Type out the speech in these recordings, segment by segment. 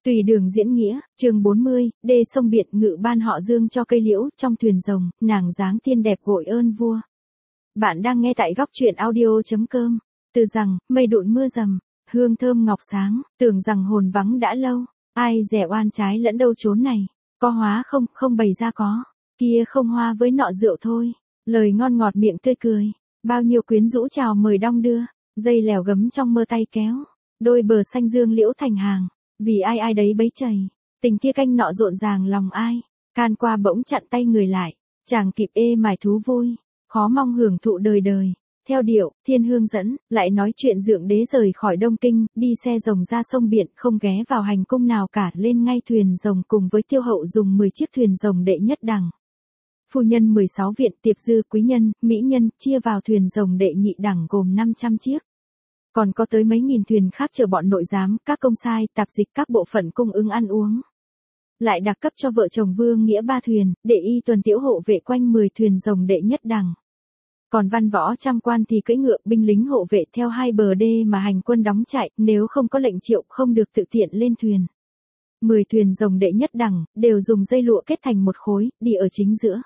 Tùy đường diễn nghĩa, chương 40, đê sông Biện ngự ban họ Dương cho cây liễu, trong thuyền rồng, nàng dáng tiên đẹp gội ơn vua. Bạn đang nghe tại góc truyện audio.com. Từ rằng, mây đụn mưa rầm, hương thơm ngọc sáng, tưởng rằng hồn vắng đã lâu, ai dè oan trái lẫn đâu chốn này, có hóa không, không bày ra có, kia không hoa với nọ rượu thôi, lời ngon ngọt miệng tươi cười, bao nhiêu quyến rũ chào mời đong đưa, dây lèo gấm trong mơ tay kéo, đôi bờ xanh dương liễu thành hàng. Vì ai ai đấy bấy chày, tình kia canh nọ rộn ràng lòng ai, can qua bỗng chặn tay người lại, chàng kịp ê mải thú vui, khó mong hưởng thụ đời đời. Theo điệu, thiên hương dẫn, lại nói chuyện Dượng Đế rời khỏi Đông Kinh, đi xe rồng ra sông Biện, không ghé vào hành cung nào cả, lên ngay thuyền rồng cùng với Tiêu Hậu dùng 10 chiếc thuyền rồng đệ nhất đẳng. Phu nhân 16 viện, tiệp dư, quý nhân, mỹ nhân, chia vào thuyền rồng đệ nhị đẳng gồm 500 chiếc. Còn có tới mấy nghìn thuyền khác chờ bọn nội giám, các công sai, tạp dịch các bộ phận cung ứng ăn uống. Lại đặc cấp cho vợ chồng Vương Nghĩa 3 thuyền, để y tuần tiễu hộ vệ quanh 10 thuyền rồng đệ nhất đẳng. Còn văn võ trăm quan thì cưỡi ngựa, binh lính hộ vệ theo hai bờ đê mà hành quân đóng trại, nếu không có lệnh triệu không được tự tiện lên thuyền. 10 thuyền rồng đệ nhất đẳng, đều dùng dây lụa kết thành một khối, đi ở chính giữa.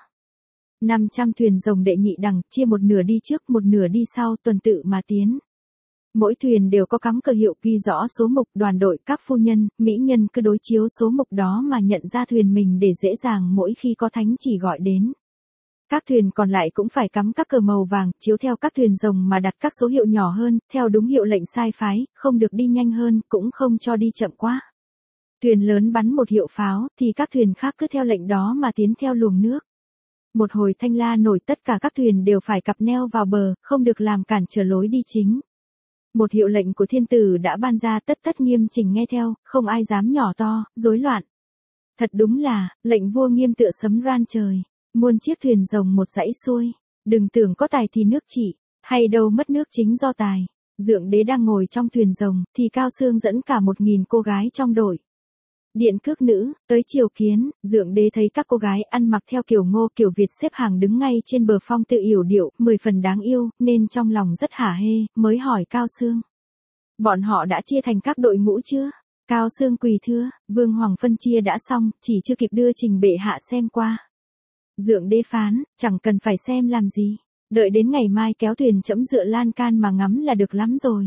500 thuyền rồng đệ nhị đẳng, chia một nửa đi trước một nửa đi sau, tuần tự mà tiến. Mỗi thuyền đều có cắm cờ hiệu ghi rõ số mục, đoàn đội, các phu nhân, mỹ nhân cứ đối chiếu số mục đó mà nhận ra thuyền mình để dễ dàng mỗi khi có thánh chỉ gọi đến. Các thuyền còn lại cũng phải cắm các cờ màu vàng, chiếu theo các thuyền rồng mà đặt các số hiệu nhỏ hơn, theo đúng hiệu lệnh sai phái, không được đi nhanh hơn, cũng không cho đi chậm quá. Thuyền lớn bắn một hiệu pháo, thì các thuyền khác cứ theo lệnh đó mà tiến theo luồng nước. Một hồi thanh la nổi, tất cả các thuyền đều phải cặp neo vào bờ, không được làm cản trở lối đi chính. Một hiệu lệnh của thiên tử đã ban ra, tất nghiêm chỉnh nghe theo, không ai dám nhỏ to, rối loạn. Thật đúng là, lệnh vua nghiêm tựa sấm ran trời, muôn chiếc thuyền rồng một dãy xuôi, đừng tưởng có tài thì nước chỉ, hay đâu mất nước chính do tài. Dượng Đế đang ngồi trong thuyền rồng, thì Cao Xương dẫn cả 1000 cô gái trong đội. Điện cước nữ, tới triều kiến, Dượng Đế thấy các cô gái ăn mặc theo kiểu Ngô kiểu Việt xếp hàng đứng ngay trên bờ phong tự yểu điệu, 10 phần đáng yêu, nên trong lòng rất hả hê, mới hỏi Cao Xương. Bọn họ đã chia thành các đội ngũ chưa? Cao Xương quỳ thưa, Vương Hoàng phân chia đã xong, chỉ chưa kịp đưa trình bệ hạ xem qua. Dượng Đế phán, chẳng cần phải xem làm gì, đợi đến ngày mai kéo thuyền chẫm dựa lan can mà ngắm là được lắm rồi.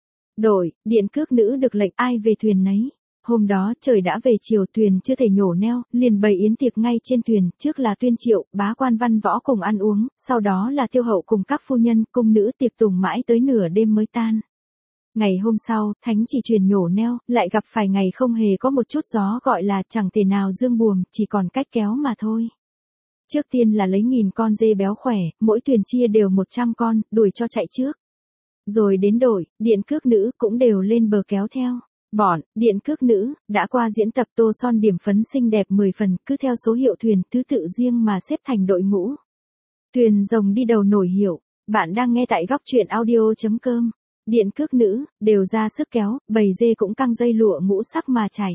Đội, điện cước nữ được lệnh ai về thuyền nấy. Hôm đó trời đã về chiều, thuyền chưa thể nhổ neo, liền bày yến tiệc ngay trên thuyền, trước là tuyên triệu, bá quan văn võ cùng ăn uống, sau đó là Tiêu Hậu cùng các phu nhân, cung nữ tiệc tùng mãi tới nửa đêm mới tan. Ngày hôm sau, thánh chỉ truyền nhổ neo, lại gặp phải ngày không hề có một chút gió, gọi là chẳng thể nào dương buồm, chỉ còn cách kéo mà thôi. Trước tiên là lấy 1000 con dê béo khỏe, mỗi thuyền chia đều 100 con, đuổi cho chạy trước. Rồi đến đội, điện cước nữ cũng đều lên bờ kéo theo. Bọn, điện cước nữ, đã qua diễn tập tô son điểm phấn xinh đẹp 10 phần, cứ theo số hiệu thuyền, thứ tự riêng mà xếp thành đội ngũ. Thuyền rồng đi đầu nổi hiệu, bạn đang nghe tại góc truyện audio.com. Điện cước nữ, đều ra sức kéo, bầy dê cũng căng dây lụa ngũ sắc mà chạy.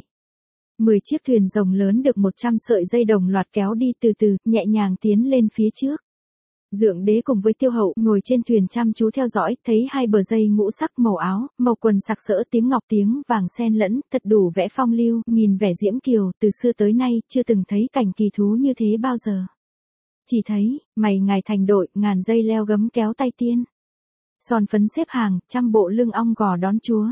10 chiếc thuyền rồng lớn được 100 sợi dây đồng loạt kéo đi từ từ, nhẹ nhàng tiến lên phía trước. Dượng Đế cùng với Tiêu Hậu ngồi trên thuyền chăm chú theo dõi, thấy hai bờ dây ngũ sắc màu áo, màu quần sặc sỡ tiếng ngọc tiếng vàng xen lẫn, thật đủ vẻ phong lưu, nhìn vẻ diễm kiều, từ xưa tới nay, chưa từng thấy cảnh kỳ thú như thế bao giờ. Chỉ thấy, mày ngài thành đội, ngàn dây leo gấm kéo tay tiên. Son phấn xếp hàng, trăm bộ lưng ong gò đón chúa.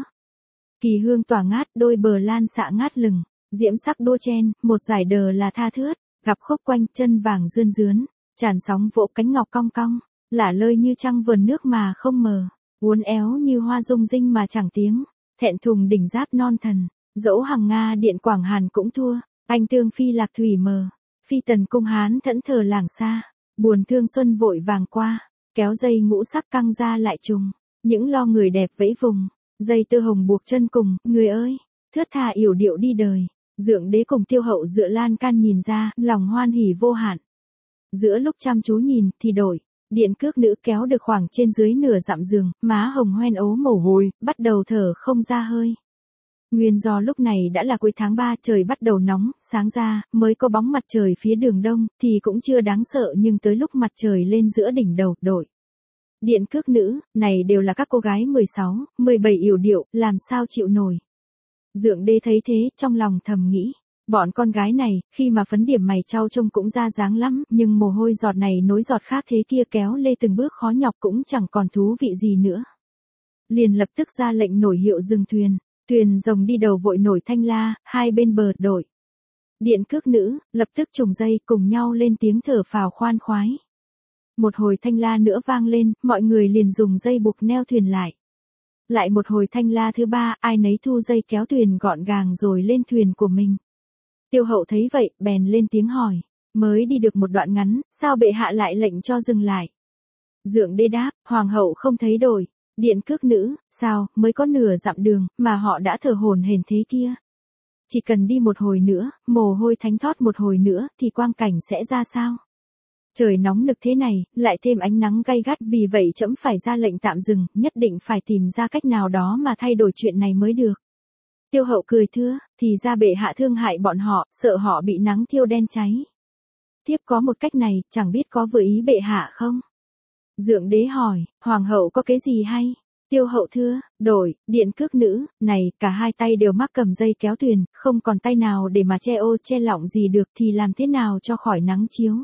Kỳ hương tỏa ngát, đôi bờ lan xạ ngát lừng, diễm sắc đua chen, một giải đờ là tha thướt, gặp khúc quanh, chân vàng rươn rướn. Tràn sóng vỗ cánh ngọc cong cong, lả lơi như trăng vườn nước mà không mờ, uốn éo như hoa rung rinh mà chẳng tiếng, thẹn thùng đỉnh giáp non thần, dẫu hằng Nga điện Quảng Hàn cũng thua, anh tương phi lạc thủy mờ, phi tần cung Hán thẫn thờ làng xa, buồn thương xuân vội vàng qua, kéo dây ngũ sắc căng ra lại trùng, những lo người đẹp vẫy vùng, dây tơ hồng buộc chân cùng, người ơi, thướt tha yểu điệu đi đời, Dượng Đế cùng Tiêu Hậu dựa lan can nhìn ra, lòng hoan hỉ vô hạn. Giữa lúc chăm chú nhìn, thì đổi, điện cước nữ kéo được khoảng trên dưới nửa dặm giường, má hồng hoen ố mồ hôi, bắt đầu thở không ra hơi. Nguyên do lúc này đã là cuối tháng 3, trời bắt đầu nóng, sáng ra, mới có bóng mặt trời phía đường đông, thì cũng chưa đáng sợ, nhưng tới lúc mặt trời lên giữa đỉnh đầu, đội. Điện cước nữ, này đều là các cô gái 16, 17 yểu điệu, làm sao chịu nổi. Dượng đế thấy thế, trong lòng thầm nghĩ. Bọn con gái này, khi mà phấn điểm mày trau trông cũng ra dáng lắm, nhưng mồ hôi giọt này nối giọt khác thế kia kéo lê từng bước khó nhọc cũng chẳng còn thú vị gì nữa. Liền lập tức ra lệnh nổi hiệu dừng thuyền. Thuyền rồng đi đầu vội nổi thanh la, hai bên bờ đội. Điện cước nữ, lập tức trùng dây cùng nhau lên tiếng thở phào khoan khoái. Một hồi thanh la nữa vang lên, mọi người liền dùng dây buộc neo thuyền lại. Lại một hồi thanh la thứ ba, ai nấy thu dây kéo thuyền gọn gàng rồi lên thuyền của mình. Tiêu hậu thấy vậy, bèn lên tiếng hỏi. Mới đi được một đoạn ngắn, sao bệ hạ lại lệnh cho dừng lại? Dượng đế đáp, hoàng hậu không thấy đổi. Điện cước nữ, sao, mới có nửa dặm đường, mà họ đã thở hổn hển thế kia. Chỉ cần đi một hồi nữa, mồ hôi thánh thót một hồi nữa, thì quang cảnh sẽ ra sao? Trời nóng nực thế này, lại thêm ánh nắng gay gắt, vì vậy trẫm phải ra lệnh tạm dừng, nhất định phải tìm ra cách nào đó mà thay đổi chuyện này mới được. Tiêu hậu cười thưa, thì ra bệ hạ thương hại bọn họ, sợ họ bị nắng thiêu đen cháy. Tiếp có một cách này, chẳng biết có vừa ý bệ hạ không? Dượng đế hỏi, hoàng hậu có cái gì hay? Tiêu hậu thưa, đổi, điện cước nữ, này, cả hai tay đều mắc cầm dây kéo thuyền, không còn tay nào để mà che ô che lọng gì được thì làm thế nào cho khỏi nắng chiếu.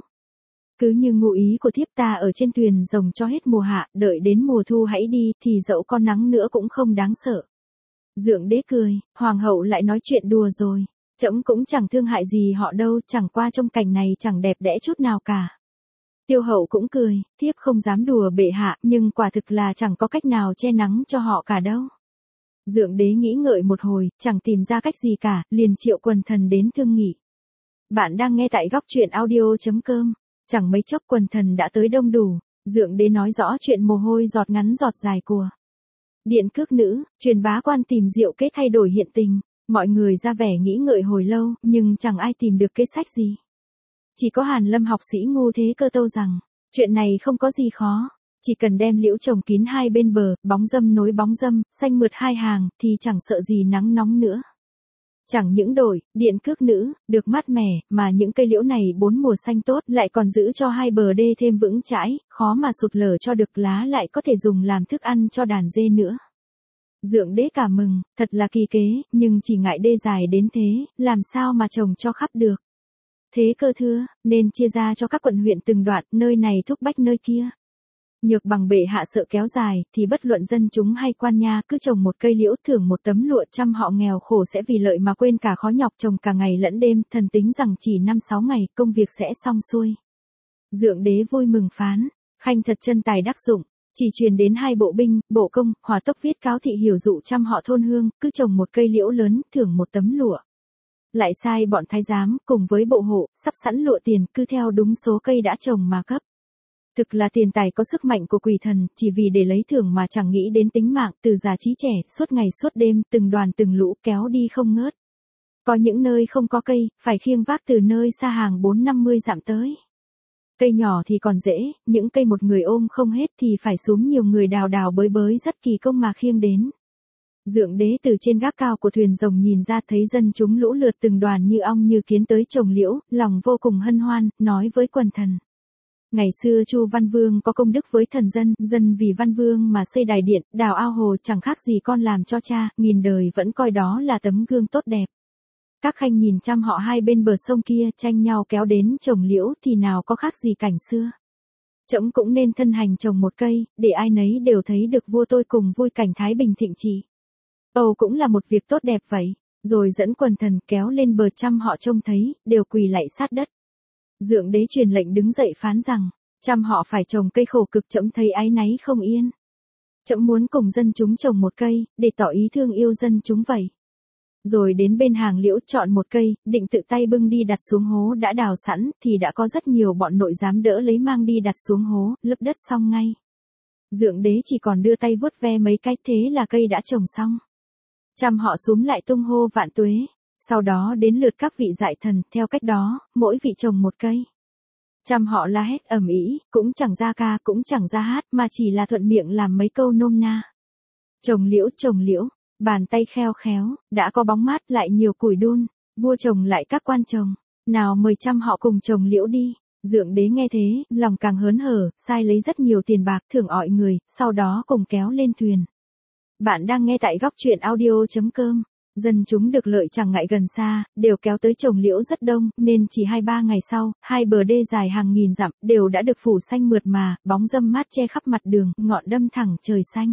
Cứ như ngụ ý của thiếp ta ở trên thuyền rồng cho hết mùa hạ, đợi đến mùa thu hãy đi, thì dẫu có nắng nữa cũng không đáng sợ. Dượng đế cười, hoàng hậu lại nói chuyện đùa rồi. Trẫm cũng chẳng thương hại gì họ đâu, chẳng qua trong cảnh này chẳng đẹp đẽ chút nào cả. Tiêu hậu cũng cười, thiếp không dám đùa bệ hạ, nhưng quả thực là chẳng có cách nào che nắng cho họ cả đâu. Dượng đế nghĩ ngợi một hồi, chẳng tìm ra cách gì cả, liền triệu quần thần đến thương nghị. Bạn đang nghe tại góc truyện audio.com. Chẳng mấy chốc quần thần đã tới đông đủ, dượng đế nói rõ chuyện mồ hôi giọt ngắn giọt dài của điện cước nữ, truyền bá quan tìm diệu kế thay đổi hiện tình. Mọi người ra vẻ nghĩ ngợi hồi lâu, nhưng chẳng ai tìm được kế sách gì. Chỉ có Hàn Lâm học sĩ ngu thế cơ tâu rằng, chuyện này không có gì khó. Chỉ cần đem liễu trồng kín hai bên bờ, bóng râm nối bóng râm, xanh mượt hai hàng, thì chẳng sợ gì nắng nóng nữa. Chẳng những đổi, điện cước nữ, được mát mẻ, mà những cây liễu này bốn mùa xanh tốt, lại còn giữ cho hai bờ đê thêm vững chãi, khó mà sụt lở cho được, lá lại có thể dùng làm thức ăn cho đàn dê nữa. Dượng đế cảm mừng, thật là kỳ kế, nhưng chỉ ngại đê dài đến thế, làm sao mà trồng cho khắp được. Thế cơ thưa, nên chia ra cho các quận huyện từng đoạn, nơi này thúc bách nơi kia. Nhược bằng bệ hạ sợ kéo dài, thì bất luận dân chúng hay quan nha, cứ trồng một cây liễu thưởng một tấm lụa, trăm họ nghèo khổ sẽ vì lợi mà quên cả khó nhọc trồng cả ngày lẫn đêm, thần tính rằng chỉ 5-6 ngày, công việc sẽ xong xuôi. Dượng đế vui mừng phán, khanh thật chân tài đắc dụng, chỉ truyền đến hai bộ binh, bộ công, hỏa tốc viết cáo thị hiểu dụ trăm họ thôn hương, cứ trồng một cây liễu lớn, thưởng một tấm lụa. Lại sai bọn thái giám, cùng với bộ hộ, sắp sẵn lụa tiền, cứ theo đúng số cây đã trồng mà cấp. Thực là tiền tài có sức mạnh của quỷ thần, chỉ vì để lấy thưởng mà chẳng nghĩ đến tính mạng, từ già trí trẻ, suốt ngày suốt đêm, từng đoàn từng lũ kéo đi không ngớt. Có những nơi không có cây, phải khiêng vác từ nơi xa hàng 4-50 dặm tới. Cây nhỏ thì còn dễ, những cây một người ôm không hết thì phải xuống nhiều người đào đào bới bới rất kỳ công mà khiêng đến. Dượng đế từ trên gác cao của thuyền rồng nhìn ra thấy dân chúng lũ lượt từng đoàn như ong như kiến tới trồng liễu, lòng vô cùng hân hoan, nói với quần thần. Ngày xưa Chu Văn Vương có công đức với thần dân, dân vì Văn Vương mà xây đài điện, đào ao hồ, chẳng khác gì con làm cho cha, nghìn đời vẫn coi đó là tấm gương tốt đẹp. Các khanh nhìn trăm họ hai bên bờ sông kia tranh nhau kéo đến trồng liễu thì nào có khác gì cảnh xưa. Trẫm cũng nên thân hành trồng một cây, để ai nấy đều thấy được vua tôi cùng vui cảnh thái bình thịnh trị. Âu cũng là một việc tốt đẹp vậy, rồi dẫn quần thần kéo lên bờ, trăm họ trông thấy, đều quỳ lạy sát đất. Dượng đế truyền lệnh đứng dậy phán rằng, trăm họ phải trồng cây khổ cực, trẫm thấy áy náy không yên. Trẫm muốn cùng dân chúng trồng một cây, để tỏ ý thương yêu dân chúng vậy. Rồi đến bên hàng liễu chọn một cây, định tự tay bưng đi đặt xuống hố đã đào sẵn, thì đã có rất nhiều bọn nội giám đỡ lấy mang đi đặt xuống hố, lấp đất xong ngay. Dượng đế chỉ còn đưa tay vuốt ve mấy cái, thế là cây đã trồng xong. Trăm họ xúm lại tung hô vạn tuế. Sau đó đến lượt các vị dại thần, theo cách đó, mỗi vị trồng một cây. Trăm họ la hét ầm ĩ, cũng chẳng ra ca, cũng chẳng ra hát, mà chỉ là thuận miệng làm mấy câu nôm na. Trồng liễu, bàn tay khéo khéo, đã có bóng mát lại nhiều củi đun, vua trồng lại các quan trồng, nào mời trăm họ cùng trồng liễu đi. Dượng đế nghe thế, lòng càng hớn hở, sai lấy rất nhiều tiền bạc thưởng ọi người, sau đó cùng kéo lên thuyền. Bạn đang nghe tại góc truyện audio.com. Dân chúng được lợi chẳng ngại gần xa, đều kéo tới trồng liễu rất đông, nên chỉ 2-3 ngày sau, hai bờ đê dài hàng nghìn dặm, đều đã được phủ xanh mượt mà, bóng râm mát che khắp mặt đường, ngọn đâm thẳng trời xanh.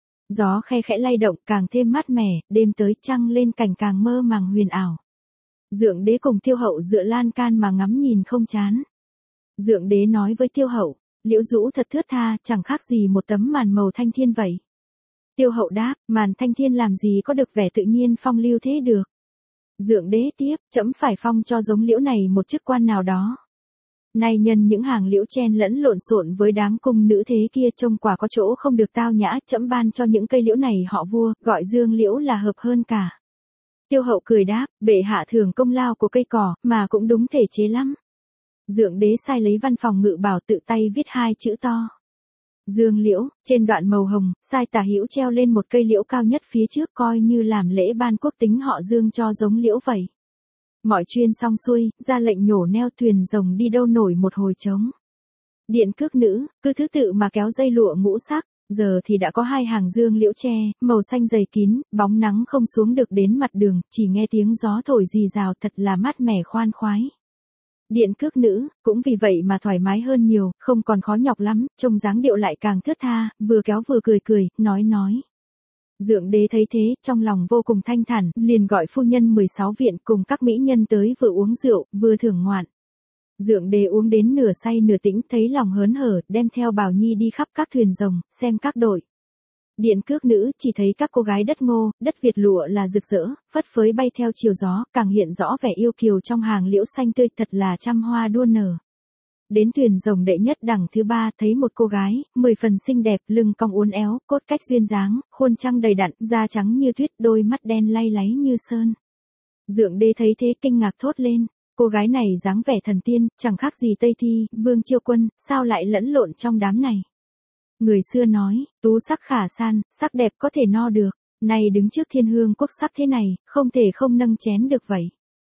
Gió khe khẽ lay động càng thêm mát mẻ, đêm tới trăng lên cảnh càng mơ màng huyền ảo. Dượng đế cùng Tiêu Hậu dựa lan can mà ngắm nhìn không chán. Dượng đế nói với Tiêu Hậu, liễu rũ thật thướt tha, chẳng khác gì một tấm màn màu thanh thiên vậy. Tiêu Hậu đáp, màn thanh thiên làm gì có được vẻ tự nhiên phong lưu thế được. Dượng đế tiếp, trẫm phải phong cho giống liễu này một chức quan nào đó. Nay nhân những hàng liễu chen lẫn lộn xộn với đám cung nữ thế kia trông quả có chỗ không được tao nhã, trẫm ban cho những cây liễu này họ vua, gọi dương liễu là hợp hơn cả. Tiêu Hậu cười đáp, bệ hạ thưởng công lao của cây cỏ, mà cũng đúng thể chế lắm. Dượng đế sai lấy văn phòng ngự bảo tự tay viết 2 chữ to. Dương liễu, trên đoạn màu hồng, sai tả hữu treo lên một cây liễu cao nhất phía trước coi như làm lễ ban quốc tính họ Dương cho giống liễu vậy. Mọi chuyên xong xuôi, ra lệnh nhổ neo thuyền rồng đi đâu nổi một hồi trống. Điện cước nữ, cứ thứ tự mà kéo dây lụa ngũ sắc, giờ thì đã có 2 hàng dương liễu tre, màu xanh dày kín, bóng nắng không xuống được đến mặt đường, chỉ nghe tiếng gió thổi rì rào thật là mát mẻ khoan khoái. Điện cước nữ, cũng vì vậy mà thoải mái hơn nhiều, không còn khó nhọc lắm, trông dáng điệu lại càng thướt tha, vừa kéo vừa cười, nói. Dượng đế thấy thế, trong lòng vô cùng thanh thản, liền gọi phu nhân 16 viện cùng các mỹ nhân tới vừa uống rượu, vừa thưởng ngoạn. Dượng đế uống đến nửa say nửa tĩnh, thấy lòng hớn hở, đem theo Bảo Nhi đi khắp các thuyền rồng, xem các đội. Điện cước nữ chỉ thấy các cô gái đất Ngô, đất Việt lụa là rực rỡ, phất phới bay theo chiều gió, càng hiện rõ vẻ yêu kiều trong hàng liễu xanh tươi, thật là trăm hoa đua nở. Đến thuyền rồng đệ nhất đẳng thứ 3, thấy một cô gái, 10 phần xinh đẹp, lưng cong uốn éo, cốt cách duyên dáng, khuôn trăng đầy đặn, da trắng như tuyết, đôi mắt đen lay láy như sơn. Dượng đế thấy thế kinh ngạc thốt lên, cô gái này dáng vẻ thần tiên, chẳng khác gì Tây Thi, Vương Chiêu Quân, sao lại lẫn lộn trong đám này. Người xưa nói, tú sắc khả san, sắc đẹp có thể no được, nay đứng trước thiên hương quốc sắc thế này, không thể không nâng chén được vậy.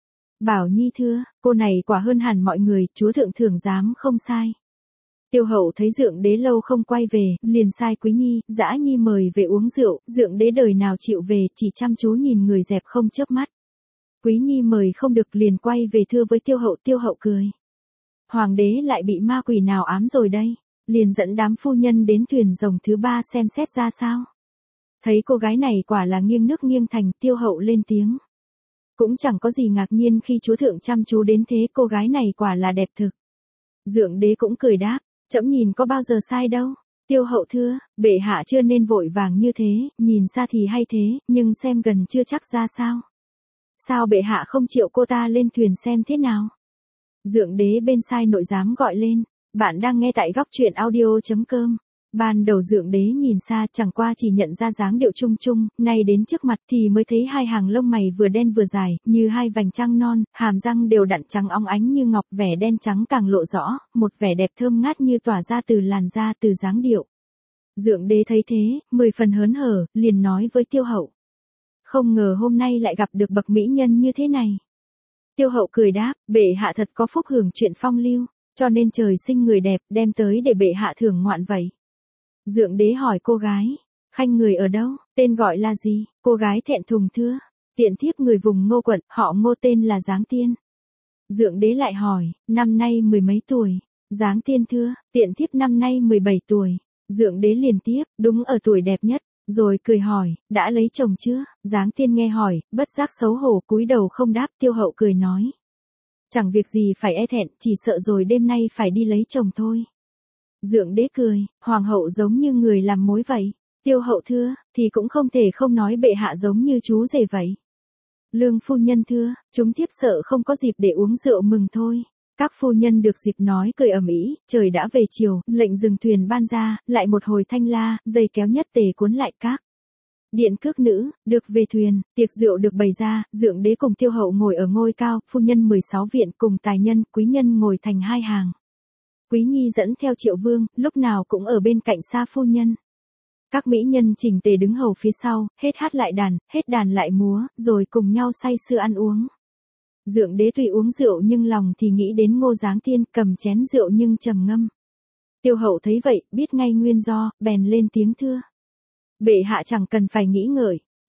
Bảo Nhi thưa, cô này quả hơn hẳn mọi người, chúa thượng thưởng giám không sai. Tiêu Hậu thấy dượng đế lâu không quay về, liền sai Quý Nhi, Dã Nhi mời về uống rượu, dượng đế đời nào chịu về, chỉ chăm chú nhìn người dẹp không chớp mắt. Quý Nhi mời không được liền quay về thưa với Tiêu Hậu cười. Hoàng đế lại bị ma quỷ nào ám rồi đây, liền dẫn đám phu nhân đến thuyền rồng thứ 3 xem xét ra sao. Thấy cô gái này quả là nghiêng nước nghiêng thành, Tiêu Hậu lên tiếng. Cũng chẳng có gì ngạc nhiên khi chúa thượng chăm chú đến thế, cô gái này quả là đẹp thực. Dượng đế cũng cười đáp, trẫm nhìn có bao giờ sai đâu. Tiêu Hậu thưa, bệ hạ chưa nên vội vàng như thế, nhìn xa thì hay thế, nhưng xem gần chưa chắc ra sao. Sao bệ hạ không chịu cô ta lên thuyền xem thế nào? Dượng đế bên sai nội giám gọi lên, bạn đang nghe tại góc truyện audio.com. Ban đầu dượng đế nhìn xa chẳng qua chỉ nhận ra dáng điệu chung chung, nay đến trước mặt thì mới thấy 2 hàng lông mày vừa đen vừa dài, như 2 vành trăng non, hàm răng đều đặn trắng óng ánh như ngọc, vẻ đen trắng càng lộ rõ, một vẻ đẹp thơm ngát như tỏa ra từ làn da từ dáng điệu. Dượng đế thấy thế, 10 phần hớn hở, liền nói với Tiêu Hậu. Không ngờ hôm nay lại gặp được bậc mỹ nhân như thế này. Tiêu Hậu cười đáp, bệ hạ thật có phúc hưởng chuyện phong lưu, cho nên trời sinh người đẹp đem tới để bệ hạ thưởng ngoạn vậy. Dượng đế hỏi cô gái, khanh người ở đâu, tên gọi là gì? Cô gái thẹn thùng thưa, tiện thiếp người vùng Ngô quận, họ Ngô tên là Giáng Tiên. Dượng đế lại hỏi, năm nay 10 mấy tuổi? Giáng Tiên thưa, tiện thiếp năm nay 17 tuổi. Dượng đế liền tiếp, đúng ở tuổi đẹp nhất, rồi cười hỏi, đã lấy chồng chưa? Giáng Tiên nghe hỏi, bất giác xấu hổ cúi đầu không đáp. Tiêu Hậu cười nói, chẳng việc gì phải e thẹn, chỉ sợ rồi đêm nay phải đi lấy chồng thôi. Dượng đế cười, hoàng hậu giống như người làm mối vậy. Tiêu Hậu thưa, thì cũng không thể không nói bệ hạ giống như chú rể vậy. Lương phu nhân thưa, chúng thiếp sợ không có dịp để uống rượu mừng thôi. Các phu nhân được dịp nói cười ầm ĩ, trời đã về chiều, lệnh dừng thuyền ban ra, lại một hồi thanh la, dây kéo nhất tề cuốn lại các. Điện cước nữ, được về thuyền, tiệc rượu được bày ra, dượng đế cùng Tiêu Hậu ngồi ở ngôi cao, phu nhân 16 viện cùng tài nhân, quý nhân ngồi thành 2 hàng. Quý Nhi dẫn theo Triệu Vương, lúc nào cũng ở bên cạnh xa phu nhân. Các mỹ nhân chỉnh tề đứng hầu phía sau, hết hát lại đàn, hết đàn lại múa, rồi cùng nhau say sưa ăn uống. Dượng đế tuy uống rượu nhưng lòng thì nghĩ đến Ngô Giáng Tiên, cầm chén rượu nhưng trầm ngâm. Tiêu Hậu thấy vậy, biết ngay nguyên do, bèn lên tiếng thưa. Bệ hạ chẳng cần phải nghĩ ngợi,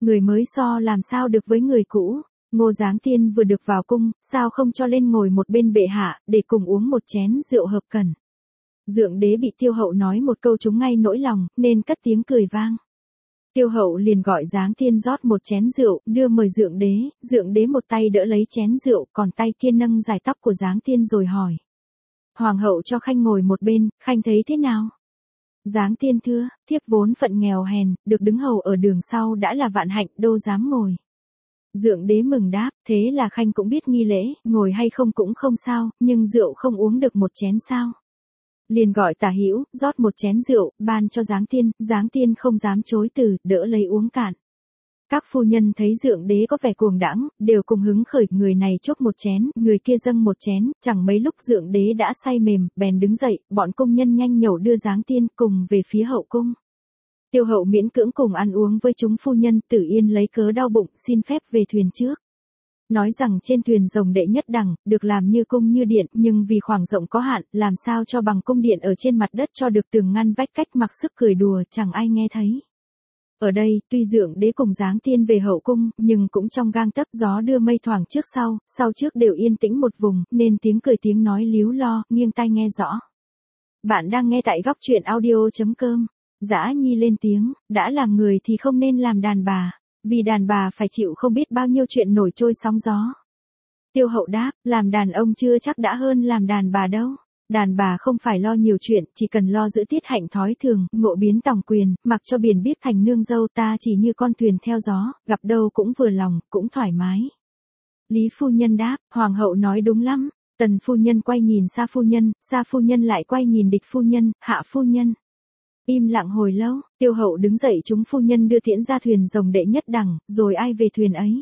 Người mới so làm sao được với người cũ. Ngô Giáng Tiên vừa được vào cung, sao không cho lên ngồi một bên bệ hạ, để cùng uống một chén rượu hợp cần. Dượng đế bị Tiêu Hậu nói một câu trúng ngay nỗi lòng, nên cất tiếng cười vang. Tiêu Hậu liền gọi Giáng Tiên rót một chén rượu, đưa mời Dượng đế một tay đỡ lấy chén rượu, còn tay kia nâng dài tóc của Giáng Tiên rồi hỏi. Hoàng hậu cho Khanh ngồi một bên, Khanh thấy thế nào? Giáng Tiên thưa, thiếp vốn phận nghèo hèn, được đứng hầu ở đường sau đã là vạn hạnh, đâu dám ngồi. Dượng đế mừng đáp, thế là Khanh cũng biết nghi lễ, ngồi hay không cũng không sao, nhưng rượu không uống được một chén sao. Liền gọi Tả Hữu rót một chén rượu, ban cho Giáng Tiên không dám chối từ, đỡ lấy uống cạn. Các phu nhân thấy Dượng đế có vẻ cuồng đãng, đều cùng hứng khởi, người này chốc một chén, người kia dâng một chén, chẳng mấy lúc Dượng đế đã say mềm, bèn đứng dậy, bọn công nhân nhanh nhẩu đưa Giáng Tiên cùng về phía hậu cung. Tiêu Hậu miễn cưỡng cùng ăn uống với chúng phu nhân, Tử Yên lấy cớ đau bụng, xin phép về thuyền trước. Nói rằng trên thuyền rồng đệ nhất đẳng, được làm như cung như điện, nhưng vì khoảng rộng có hạn, làm sao cho bằng cung điện ở trên mặt đất cho được tường ngăn vách cách, mặc sức cười đùa, chẳng ai nghe thấy. Ở đây, tuy Dượng đế cùng Giáng Tiên về hậu cung, nhưng cũng trong gang tấc, gió đưa mây thoảng trước sau trước đều yên tĩnh một vùng, nên tiếng cười tiếng nói líu lo, nghiêng tai nghe rõ. Bạn đang nghe tại góc truyện audio.com. Dã Nhi lên tiếng, đã làm người thì không nên làm đàn bà, vì đàn bà phải chịu không biết bao nhiêu chuyện nổi trôi sóng gió. Tiêu Hậu đáp, làm đàn ông chưa chắc đã hơn làm đàn bà đâu. Đàn bà không phải lo nhiều chuyện, chỉ cần lo giữ tiết hạnh thói thường, ngộ biến tòng quyền, mặc cho biển biếc thành nương dâu, ta chỉ như con thuyền theo gió, gặp đâu cũng vừa lòng, cũng thoải mái. Lý phu nhân đáp, Hoàng hậu nói đúng lắm. Tần phu nhân quay nhìn Sa phu nhân lại quay nhìn Địch phu nhân, Hạ phu nhân. Im lặng hồi lâu, Tiêu Hậu đứng dậy, chúng phu nhân đưa tiễn ra thuyền rồng đệ nhất đẳng, rồi ai về thuyền ấy.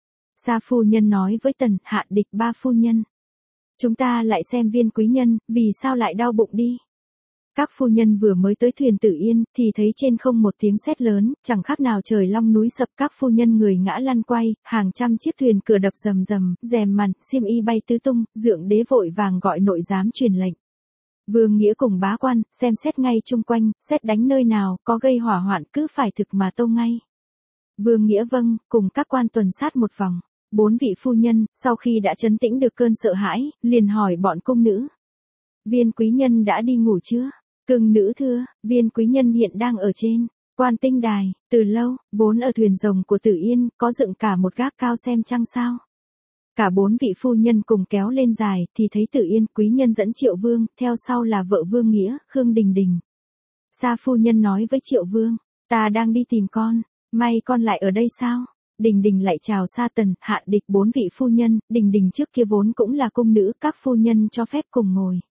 Sa phu nhân nói với Tần, Hạ, Địch ba phu nhân. Chúng ta lại xem Viên quý nhân, vì sao lại đau bụng đi. Các phu nhân vừa mới tới thuyền Tử Yên, thì thấy trên không một tiếng sét lớn, chẳng khác nào trời long núi sập, các phu nhân người ngã lăn quay, hàng trăm chiếc thuyền cửa đập rầm rầm, rèm màn, xiêm y bay tứ tung, Dượng đế vội vàng gọi nội giám truyền lệnh. Vương Nghĩa cùng bá quan, xem xét ngay chung quanh, xét đánh nơi nào, có gây hỏa hoạn cứ phải thực mà tâu ngay. Vương Nghĩa vâng, cùng các quan tuần sát một vòng. 4 vị phu nhân, sau khi đã trấn tĩnh được cơn sợ hãi, liền hỏi bọn cung nữ. Viên quý nhân đã đi ngủ chưa? Cưng nữ thưa, Viên quý nhân hiện đang ở trên Quan Tinh Đài, từ lâu, vốn ở thuyền rồng của Tử Yên, có dựng cả một gác cao xem trăng sao. Cả 4 vị phu nhân cùng kéo lên dài, thì thấy Tử Yên quý nhân dẫn Triệu Vương, theo sau là vợ Vương Nghĩa, Khương Đình Đình. Sa phu nhân nói với Triệu Vương, ta đang đi tìm con, may con lại ở đây sao? Đình Đình lại chào Sa Tần, Hạ, Địch 4 vị phu nhân, Đình Đình trước kia vốn cũng là cung nữ, các phu nhân cho phép cùng ngồi.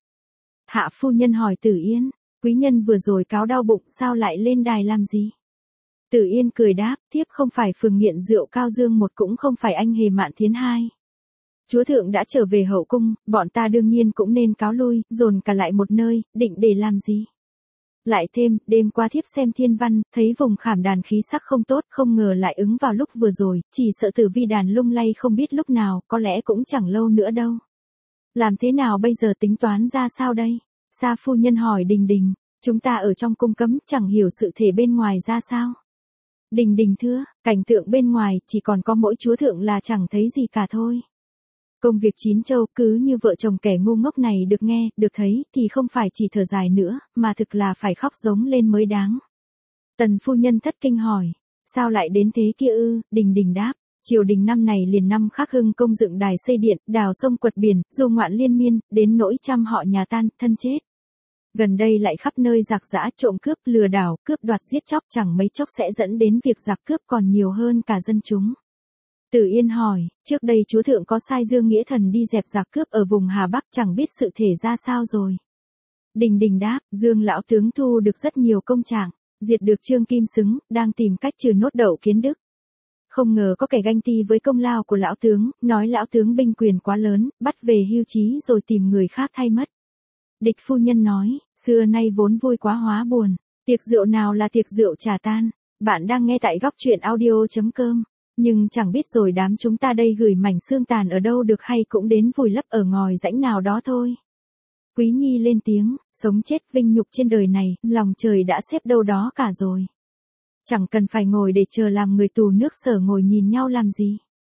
Hạ phu nhân hỏi Tử Yên, quý nhân vừa rồi cáo đau bụng, sao lại lên đài làm gì? Tử Yên cười đáp, thiếp không phải phường nghiện rượu Cao Dương một, cũng không phải anh hề Mạn Thiến hai. Chúa thượng đã trở về hậu cung, bọn ta đương nhiên cũng nên cáo lui, dồn cả lại một nơi, định để làm gì? Lại thêm, đêm qua thiếp xem thiên văn, thấy vùng khảm đàn khí sắc không tốt, không ngờ lại ứng vào lúc vừa rồi, chỉ sợ tử vi đàn lung lay không biết lúc nào, có lẽ cũng chẳng lâu nữa đâu. Làm thế nào bây giờ, tính toán ra sao đây? Sa phu nhân hỏi Đình Đình, chúng ta ở trong cung cấm, chẳng hiểu sự thể bên ngoài ra sao? Đình Đình thưa, cảnh tượng bên ngoài, chỉ còn có mỗi chúa thượng là chẳng thấy gì cả thôi. Công việc chín châu, cứ như vợ chồng kẻ ngu ngốc này được nghe, được thấy, thì không phải chỉ thở dài nữa, mà thực là phải khóc giống lên mới đáng. Tần phu nhân thất kinh hỏi, sao lại đến thế kia ư? Đình Đình đáp, triều đình năm này liền năm khắc hưng công dựng đài xây điện, đào sông quật biển, du ngoạn liên miên, đến nỗi trăm họ nhà tan, thân chết. Gần đây lại khắp nơi giặc giã, trộm cướp, lừa đảo, cướp đoạt giết chóc, chẳng mấy chốc sẽ dẫn đến việc giặc cướp còn nhiều hơn cả dân chúng. Tử Yên hỏi, trước đây chúa thượng có sai Dương Nghĩa Thần đi dẹp giặc cướp ở vùng Hà Bắc, chẳng biết sự thể ra sao rồi. Đình Đình đáp, Dương lão tướng thu được rất nhiều công trạng, diệt được Trương Kim Xứng, đang tìm cách trừ nốt Đậu Kiến Đức. Không ngờ có kẻ ganh ti với công lao của lão tướng, nói lão tướng binh quyền quá lớn, bắt về hưu trí rồi tìm người khác thay mất. Địch phu nhân nói, xưa nay vốn vui quá hóa buồn, tiệc rượu nào là tiệc rượu trà tan. Bạn đang nghe tại góc truyện audio.com. Nhưng chẳng biết rồi đám chúng ta đây gửi mảnh xương tàn ở đâu được, hay cũng đến vùi lấp ở ngòi rãnh nào đó thôi. Quý Nhi lên tiếng, sống chết vinh nhục trên đời này, lòng trời đã xếp đâu đó cả rồi. Chẳng cần phải ngồi để chờ làm người tù nước Sở ngồi nhìn nhau làm gì.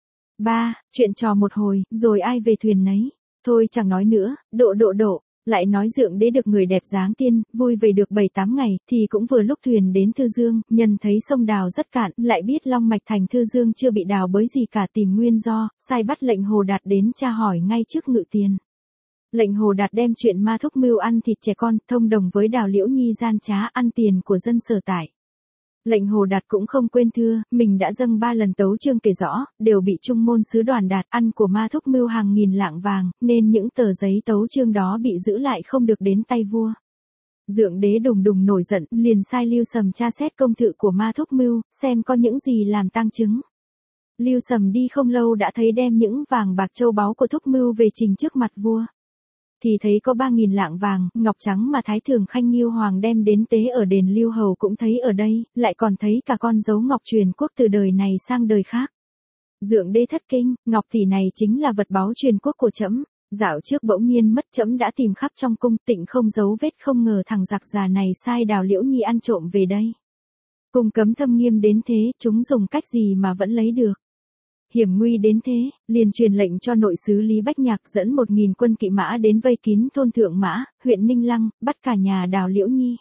Ba, chuyện trò một hồi, rồi ai về thuyền nấy. Thôi chẳng nói nữa, độ. Lại nói Dượng Đế được người đẹp dáng tiên, vui về được 7-8 ngày, thì cũng vừa lúc thuyền đến Thư Dương, nhân thấy sông đào rất cạn, lại biết long mạch thành Thư Dương chưa bị đào bới gì cả, tìm nguyên do, sai bắt lệnh Hồ Đạt đến tra hỏi ngay trước ngự tiền. Lệnh Hồ Đạt đem chuyện ma thúc mưu ăn thịt trẻ con, thông đồng với Đào Liễu Nhi gian trá ăn tiền của dân Sở tại. Lệnh Hồ Đạt cũng không quên thưa, mình đã dâng 3 lần tấu chương kể rõ, đều bị trung môn sứ Đoàn Đạt ăn của ma thúc mưu hàng nghìn lạng vàng, nên những tờ giấy tấu chương đó bị giữ lại không được đến tay vua. Dượng Đế đùng nổi giận, liền sai Lưu Sầm tra xét công thự của ma thúc mưu, xem có những gì làm tang chứng. Lưu Sầm đi không lâu đã thấy đem những vàng bạc châu báu của thúc mưu về trình trước mặt vua. Thì thấy có 3.000 lạng vàng, ngọc trắng mà Thái Thường Khanh Nghiêu Hoàng đem đến tế ở đền Lưu Hầu cũng thấy ở đây, lại còn thấy cả con dấu ngọc truyền quốc từ đời này sang đời khác. Dượng Đế thất kinh, ngọc tỷ này chính là vật báu truyền quốc của trẫm. Dạo trước bỗng nhiên mất, trẫm đã tìm khắp trong cung, tịnh không dấu vết, không ngờ thằng giặc già này sai Đào Liễu Nhi ăn trộm về đây. Cung cấm thâm nghiêm đến thế, chúng dùng cách gì mà vẫn lấy được. Hiểm nguy đến thế, liền truyền lệnh cho nội sứ Lý Bách Nhạc dẫn 1.000 quân kỵ mã đến vây kín thôn Thượng Mã, huyện Ninh Lăng, bắt cả nhà Đào Liễu Nhi.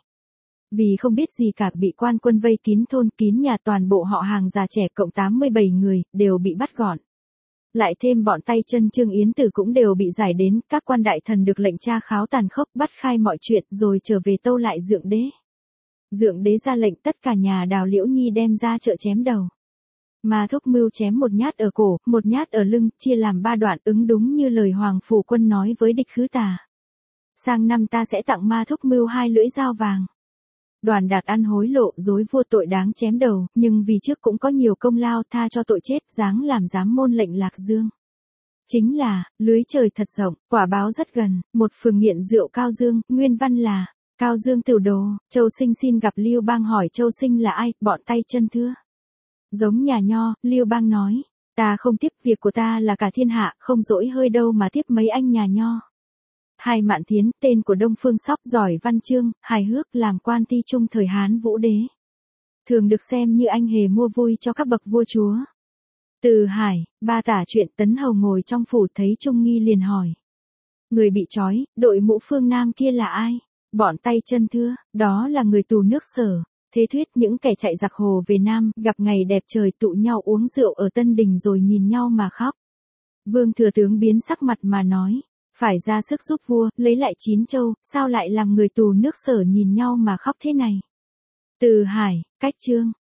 Vì không biết gì cả, bị quan quân vây kín thôn kín nhà, toàn bộ họ hàng già trẻ cộng 87 người, đều bị bắt gọn. Lại thêm bọn tay chân Trương Yến Tử cũng đều bị giải đến, các quan đại thần được lệnh tra kháo tàn khốc, bắt khai mọi chuyện rồi trở về tâu lại Dượng Đế. Dượng Đế ra lệnh tất cả nhà Đào Liễu Nhi đem ra chợ chém đầu. Ma thúc mưu chém một nhát ở cổ, một nhát ở lưng, chia làm 3 đoạn, ứng đúng như lời Hoàng Phủ Quân nói với địch Khứ Tà. Sang năm ta sẽ tặng ma thúc mưu 2 lưỡi dao vàng. Đoàn Đạt ăn hối lộ, dối vua, tội đáng chém đầu, nhưng vì trước cũng có nhiều công lao, tha cho tội chết, giáng làm giám môn lệnh Lạc Dương. Chính là, lưới trời thật rộng, quả báo rất gần, một phường nghiện rượu Cao Dương, nguyên văn là, Cao Dương Tửu Đồ. Châu Sinh xin gặp Lưu Bang, hỏi Châu Sinh là ai, bọn tay chân thưa. Giống nhà Nho, Lưu Bang nói, ta không tiếp, việc của ta là cả thiên hạ, không dỗi hơi đâu mà tiếp mấy anh nhà Nho. Hai Mạn Thiến, tên của Đông Phương Sóc, giỏi văn chương, hài hước, làm quan ti trung thời Hán Vũ Đế. Thường được xem như anh hề mua vui cho các bậc vua chúa. Từ Hải, ba tả chuyện. Tấn Hầu ngồi trong phủ thấy Trung Nghi liền hỏi. Người bị trói, đội mũ phương Nam kia là ai? Bọn tay chân thưa, đó là người tù nước Sở. Thế thuyết những kẻ chạy giặc hồ về Nam, gặp ngày đẹp trời tụ nhau uống rượu ở Tân Đình rồi nhìn nhau mà khóc. Vương thừa tướng biến sắc mặt mà nói, phải ra sức giúp vua, lấy lại 9 châu, sao lại làm người tù nước Sở nhìn nhau mà khóc thế này? Từ Hải, cách chương.